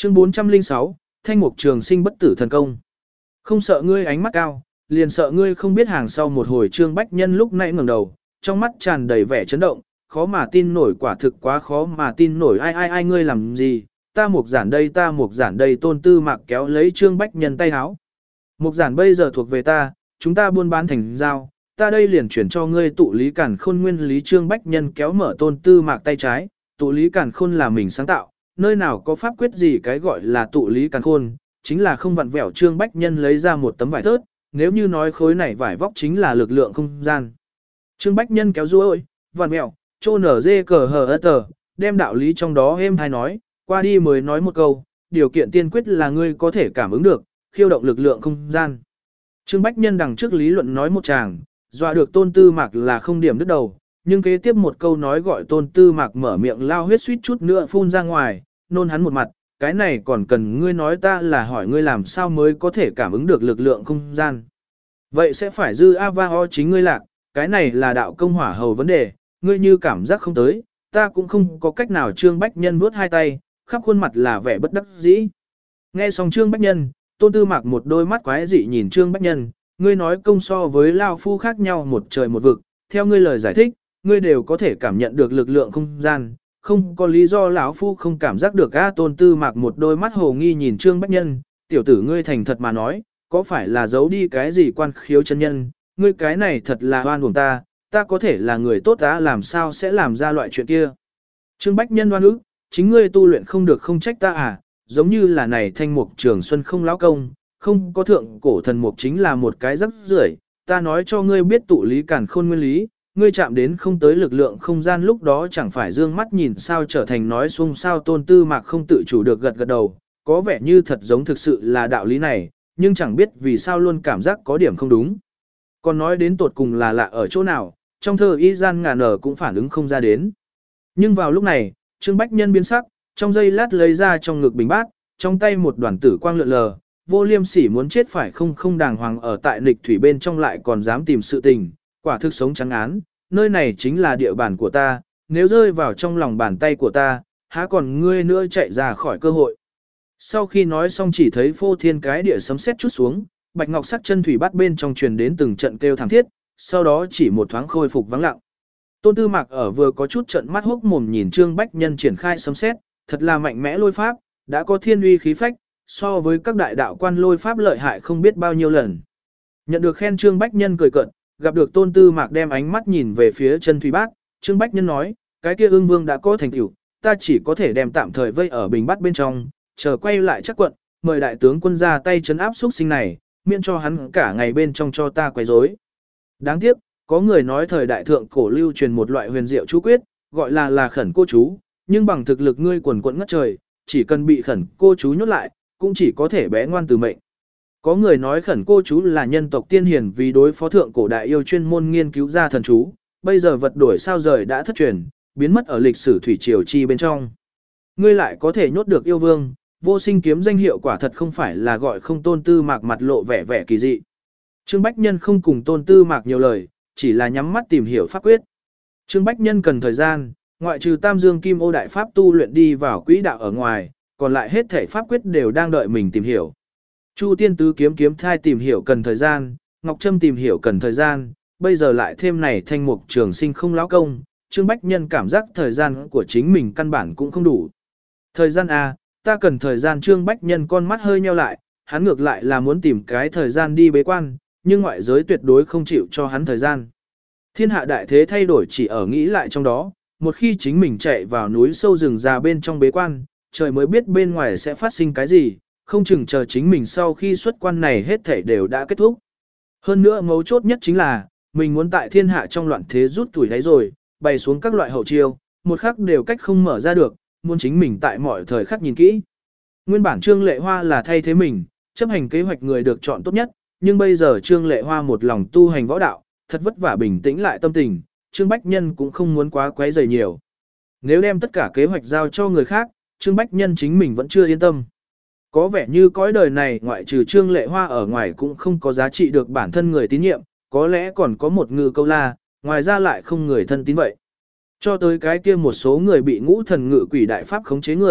Chương 406, Thanh Mục Trường Sinh bất tử thần công. Không sợ ngươi ánh mắt cao, liền sợ ngươi không biết hàng sau. Một hồi Trương Bách Nhân lúc nãy ngẩng đầu, trong mắt tràn đầy vẻ chấn động, khó mà tin nổi, quả thực quá khó mà tin nổi. Ai ngươi làm gì? Ta Mục Giản đây, ta Mục Giản đây. Tôn Tư Mạc kéo lấy Trương Bách Nhân tay háo. Mục Giản bây giờ thuộc về ta, chúng ta buôn bán thành giao, ta đây liền chuyển cho ngươi tụ lý cản khôn nguyên lý. Trương Bách Nhân kéo mở Tôn Tư Mạc tay trái, tụ lý cản khôn là mình sáng tạo, nơi nào có pháp quyết gì cái gọi là tụ lý càn khôn, chính là không vặn vẹo. Trương Bách Nhân lấy ra một tấm vải thớt, nếu như nói khối này vải vóc chính là lực lượng không gian. Trương Bách Nhân kéo ruôi, vặn vẹo, trô nở dê cờ hờ tờ, đem đạo lý trong đó êm hay nói, qua đi mới nói một câu, điều kiện tiên quyết là ngươi có thể cảm ứng được, khiêu động lực lượng không gian. Trương Bách Nhân đằng trước lý luận nói một tràng, dọa được Tôn Tư Mạc là không điểm đứt đầu. Nhưng kế tiếp một câu nói gọi Tôn Tư Mạc mở miệng lao huyết suýt chút nữa phun ra ngoài, nôn hắn một mặt, cái này còn cần ngươi nói, ta là hỏi ngươi làm sao mới có thể cảm ứng được lực lượng không gian. Vậy sẽ phải dư A-va-ho chính ngươi lạc, cái này là đạo công hỏa hầu vấn đề, ngươi như cảm giác không tới, ta cũng không có cách nào. Trương Bách Nhân vuốt hai tay, khắp khuôn mặt là vẻ bất đắc dĩ. Nghe xong Trương Bách Nhân, Tôn Tư Mạc một đôi mắt quái dị nhìn Trương Bách Nhân, ngươi nói công so với lao phu khác nhau một trời một vực, theo ngươi lời giải thích, ngươi đều có thể cảm nhận được lực lượng không gian, không có lý do lão phu không cảm giác được. Tôn Tư Mạc một đôi mắt hồ nghi nhìn Trương Bách Nhân, tiểu tử ngươi thành thật mà nói, có phải là giấu đi cái gì quan khiếu chân nhân, ngươi cái này thật là oan uổng ta, ta có thể là người tốt ta làm sao sẽ làm ra loại chuyện kia. Trương Bách Nhân oan ức, chính ngươi tu luyện không được không trách ta à, giống như là này Thanh Mục Trường Xuân không lão công, không có thượng cổ thần mục chính là một cái rắc rưởi. Ta nói cho ngươi biết tụ lý càn khôn nguyên lý, ngươi chạm đến không tới lực lượng không gian lúc đó chẳng phải dương mắt nhìn sao trở thành nói xung sao. Tôn Tư Mạc không tự chủ được gật gật đầu, có vẻ như thật giống thực sự là đạo lý này, nhưng chẳng biết vì sao luôn cảm giác có điểm không đúng. Còn nói đến tột cùng là lạ ở chỗ nào, trong thơ y gian ngàn nở cũng phản ứng không ra đến. Nhưng vào lúc này, Trương Bách Nhân biến sắc, trong giây lát lấy ra trong ngực bình bát, trong tay một đoàn tử quang lượn lờ, vô liêm sỉ muốn chết phải không đàng hoàng ở tại nghịch thủy bên trong lại còn dám tìm sự tình, quả thực sống trắng án, nơi này chính là địa bàn của ta, nếu rơi vào trong lòng bàn tay của ta, há còn ngươi nữa chạy ra khỏi cơ hội. Sau khi nói xong chỉ thấy phô thiên cái địa sấm sét chút xuống, bạch ngọc sắc chân thủy bát bên trong truyền đến từng trận kêu thảm thiết, sau đó chỉ một thoáng khôi phục vắng lặng. Tôn Tư Mạc ở vừa có chút trận mắt hốc mồm nhìn Trương Bách Nhân triển khai sấm sét, thật là mạnh mẽ lôi pháp, đã có thiên uy khí phách, so với các đại đạo quan lôi pháp lợi hại không biết bao nhiêu lần. Nhận được khen Trương Bách Nhân cười cợt, gặp được Tôn Tư Mạc đem ánh mắt nhìn về phía chân thủy bát, Trương Bách Nhân nói, cái kia ương vương đã có thành tựu, ta chỉ có thể đem tạm thời vây ở bình bát bên trong, chờ quay lại chắc quận, mời đại tướng quân ra tay trấn áp xuất sinh này, miễn cho hắn cả ngày bên trong cho ta quấy rối. Đáng tiếc, có người nói thời đại thượng cổ lưu truyền một loại huyền diệu chú quyết, gọi là khẩn cô chú, nhưng bằng thực lực ngươi quần quẫn ngất trời, chỉ cần bị khẩn cô chú nhốt lại, cũng chỉ có thể bé ngoan từ mệnh. Có người nói khẩn cô chú là nhân tộc tiên hiền vì đối phó thượng cổ đại yêu chuyên môn nghiên cứu ra thần chú, bây giờ vật đổi sao rời đã thất truyền, biến mất ở lịch sử thủy triều chi bên trong. Ngươi lại có thể nhốt được yêu vương, vô sinh kiếm danh hiệu quả thật không phải là gọi không. Tôn Tư Mạc mặt lộ vẻ vẻ kỳ dị. Trương Bách Nhân không cùng Tôn Tư Mạc nhiều lời, chỉ là nhắm mắt tìm hiểu pháp quyết. Trương Bách Nhân cần thời gian, ngoại trừ Tam Dương Kim Ô đại pháp tu luyện đi vào quỹ đạo ở ngoài, còn lại hết thể pháp quyết đều đang đợi mình tìm hiểu. Chu Tiên Tứ Kiếm kiếm thai tìm hiểu cần thời gian, Ngọc Trâm tìm hiểu cần thời gian, bây giờ lại thêm này Thanh Mục Trường Sinh không lão công, Trương Bách Nhân cảm giác thời gian của chính mình căn bản cũng không đủ. Thời gian à, ta cần thời gian. Trương Bách Nhân con mắt hơi nheo lại, hắn ngược lại là muốn tìm cái thời gian đi bế quan, nhưng ngoại giới tuyệt đối không chịu cho hắn thời gian. Thiên hạ đại thế thay đổi chỉ ở nghĩ lại trong đó, một khi chính mình chạy vào núi sâu rừng già bên trong bế quan, trời mới biết bên ngoài sẽ phát sinh cái gì, không chừng chờ chính mình sau khi xuất quan này hết thảy đều đã kết thúc. Hơn nữa mấu chốt nhất chính là, mình muốn tại thiên hạ trong loạn thế rút tuổi đáy rồi, bày xuống các loại hậu chiêu, một khắc đều cách không mở ra được, muốn chính mình tại mọi thời khắc nhìn kỹ. Nguyên bản Trương Lệ Hoa là thay thế mình, chấp hành kế hoạch người được chọn tốt nhất, nhưng bây giờ Trương Lệ Hoa một lòng tu hành võ đạo, thật vất vả bình tĩnh lại tâm tình, Trương Bách Nhân cũng không muốn quá quấy rầy nhiều. Nếu đem tất cả kế hoạch giao cho người khác, Trương Bách Nhân chính mình vẫn chưa yên tâm. Có vẻ như cõi đời này ngoại trừ Trương Lệ Hoa ở ngoài cũng không có giá trị được bản thân người tín nhiệm, có lẽ còn có một Ngư Câu La, ngoài ra lại không người thân tín vậy. Cho tới cái kia một số người bị ngũ thần ngự quỷ đại pháp khống chế người,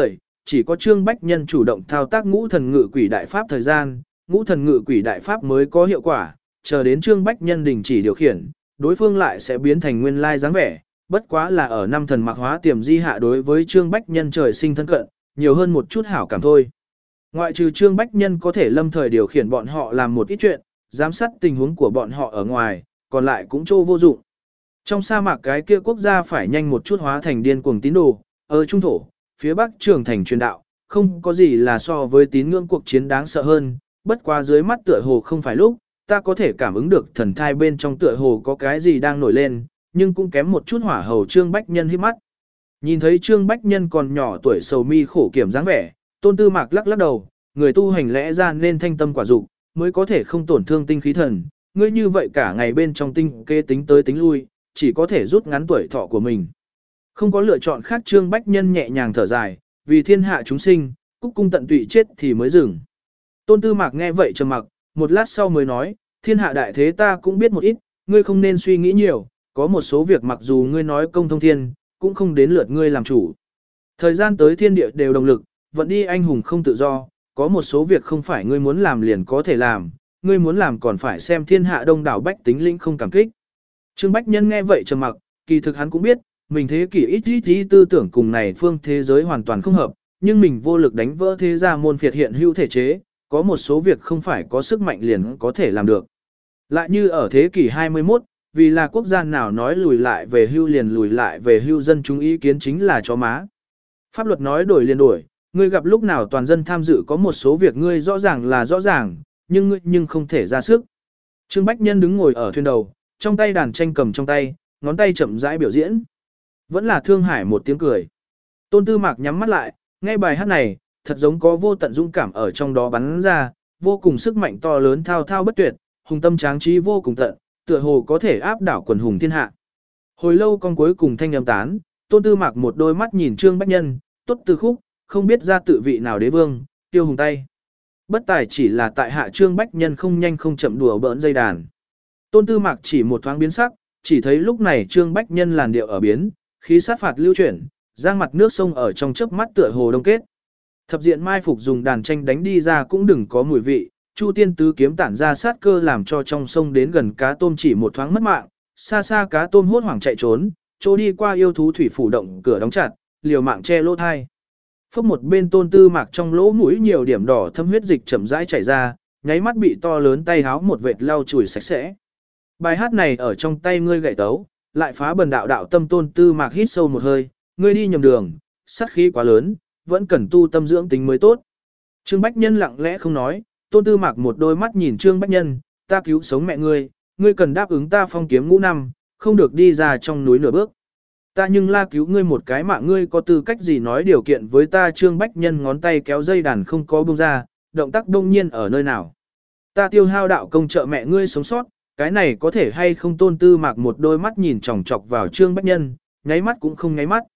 chỉ có Trương Bách Nhân chủ động thao tác ngũ thần ngự quỷ đại pháp thời gian, ngũ thần ngự quỷ đại pháp mới có hiệu quả, chờ đến Trương Bách Nhân đình chỉ điều khiển, đối phương lại sẽ biến thành nguyên lai dáng vẻ, bất quá là ở năm thần mặc hóa tiềm di hạ đối với Trương Bách Nhân trời sinh thân cận, nhiều hơn một chút hảo cảm thôi. Ngoại trừ Trương Bách Nhân có thể lâm thời điều khiển bọn họ làm một ít chuyện, giám sát tình huống của bọn họ ở ngoài, còn lại cũng trô vô dụng. Trong sa mạc cái kia quốc gia phải nhanh một chút hóa thành điên cuồng tín đồ, ở trung thổ, phía bắc trường thành truyền đạo, không có gì là so với tín ngưỡng cuộc chiến đáng sợ hơn, bất quá dưới mắt tựa hồ không phải lúc, ta có thể cảm ứng được thần thai bên trong tựa hồ có cái gì đang nổi lên, nhưng cũng kém một chút hỏa hầu Trương Bách Nhân hít mắt. Nhìn thấy Trương Bách Nhân còn nhỏ tuổi sầu mi khổ kiểm dáng vẻ, Tôn Tư Mạc lắc lắc đầu, người tu hành lẽ ra nên thanh tâm quả dục, mới có thể không tổn thương tinh khí thần, ngươi như vậy cả ngày bên trong tinh kê tính tới tính lui, chỉ có thể rút ngắn tuổi thọ của mình. Không có lựa chọn khác Trương Bách Nhân nhẹ nhàng thở dài, vì thiên hạ chúng sinh, cúc cung tận tụy chết thì mới dừng. Tôn Tư Mạc nghe vậy trầm mặc, một lát sau mới nói, thiên hạ đại thế ta cũng biết một ít, ngươi không nên suy nghĩ nhiều, có một số việc mặc dù ngươi nói công thông thiên, cũng không đến lượt ngươi làm chủ. Thời gian tới thiên địa đều đồng lực, vẫn đi anh hùng không tự do, có một số việc không phải ngươi muốn làm liền có thể làm, ngươi muốn làm còn phải xem thiên hạ đông đảo bách tính linh không cảm kích. Trương Bách Nhân nghe vậy trầm mặc, kỳ thực hắn cũng biết, mình thế kỷ ít tư tưởng cùng này phương thế giới hoàn toàn không hợp, nhưng mình vô lực đánh vỡ thế gia môn phiệt hiện hữu thể chế, có một số việc không phải có sức mạnh liền có thể làm được. Lại như ở thế kỷ 21, vì là quốc gia nào nói lùi lại về hưu liền lùi lại về hưu, dân chúng ý kiến chính là chó má. Pháp luật nói đổi liền đổi, ngươi gặp lúc nào toàn dân tham dự có một số việc ngươi rõ ràng là rõ ràng, nhưng ngươi không thể ra sức. Trương Bách Nhân đứng ngồi ở thuyền đầu, trong tay đàn tranh cầm trong tay, ngón tay chậm rãi biểu diễn. Vẫn là Thương Hải một tiếng cười. Tôn Tư Mạc nhắm mắt lại, nghe bài hát này, thật giống có vô tận dũng cảm ở trong đó bắn ra, vô cùng sức mạnh to lớn thao thao bất tuyệt, hùng tâm tráng trí vô cùng tận, tựa hồ có thể áp đảo quần hùng thiên hạ. Hồi lâu con cuối cùng thanh âm tán, Tôn Tư Mạc một đôi mắt nhìn Trương Bách Nhân, tốt từ khúc, không biết ra tự vị nào đế vương, tiêu hùng tay. Bất tài chỉ là tại hạ Trương Bách Nhân không nhanh không chậm đùa bỡn dây đàn. Tôn Tư Mạc chỉ một thoáng biến sắc, chỉ thấy lúc này Trương Bách Nhân làn điệu ở biến, khí sát phạt lưu chuyển, giang mặt nước sông ở trong chớp mắt tựa hồ đông kết. Thập diện mai phục dùng đàn tranh đánh đi ra cũng đừng có mùi vị, Chu Tiên tứ kiếm tản ra sát cơ làm cho trong sông đến gần cá tôm chỉ một thoáng mất mạng, xa xa cá tôm hốt hoảng chạy trốn, chỗ đi qua yêu thú thủy phủ động cửa đóng chặt, liều mạng che lỗ thai. Phốc một bên Tôn Tư Mạc trong lỗ mũi nhiều điểm đỏ thâm huyết dịch chậm rãi chảy ra, nháy mắt bị to lớn tay háo một vệt lau chùi sạch sẽ. Bài hát này ở trong tay ngươi gậy tấu, lại phá bần đạo đạo tâm. Tôn Tư Mạc hít sâu một hơi, ngươi đi nhầm đường, sát khí quá lớn, vẫn cần tu tâm dưỡng tính mới tốt. Trương Bách Nhân lặng lẽ không nói, Tôn Tư Mạc một đôi mắt nhìn Trương Bách Nhân, ta cứu sống mẹ ngươi cần đáp ứng ta phong kiếm ngũ năm, không được đi ra trong núi nửa bước. Ta nhưng la cứu ngươi một cái mạng, ngươi có tư cách gì nói điều kiện với ta? Trương Bách Nhân ngón tay kéo dây đàn không có buông ra, động tác đông nhiên ở nơi nào. Ta tiêu hao đạo công trợ mẹ ngươi sống sót, cái này có thể hay không? Tôn Tư Mạc một đôi mắt nhìn chòng chọc vào Trương Bách Nhân, nháy mắt cũng không nháy mắt.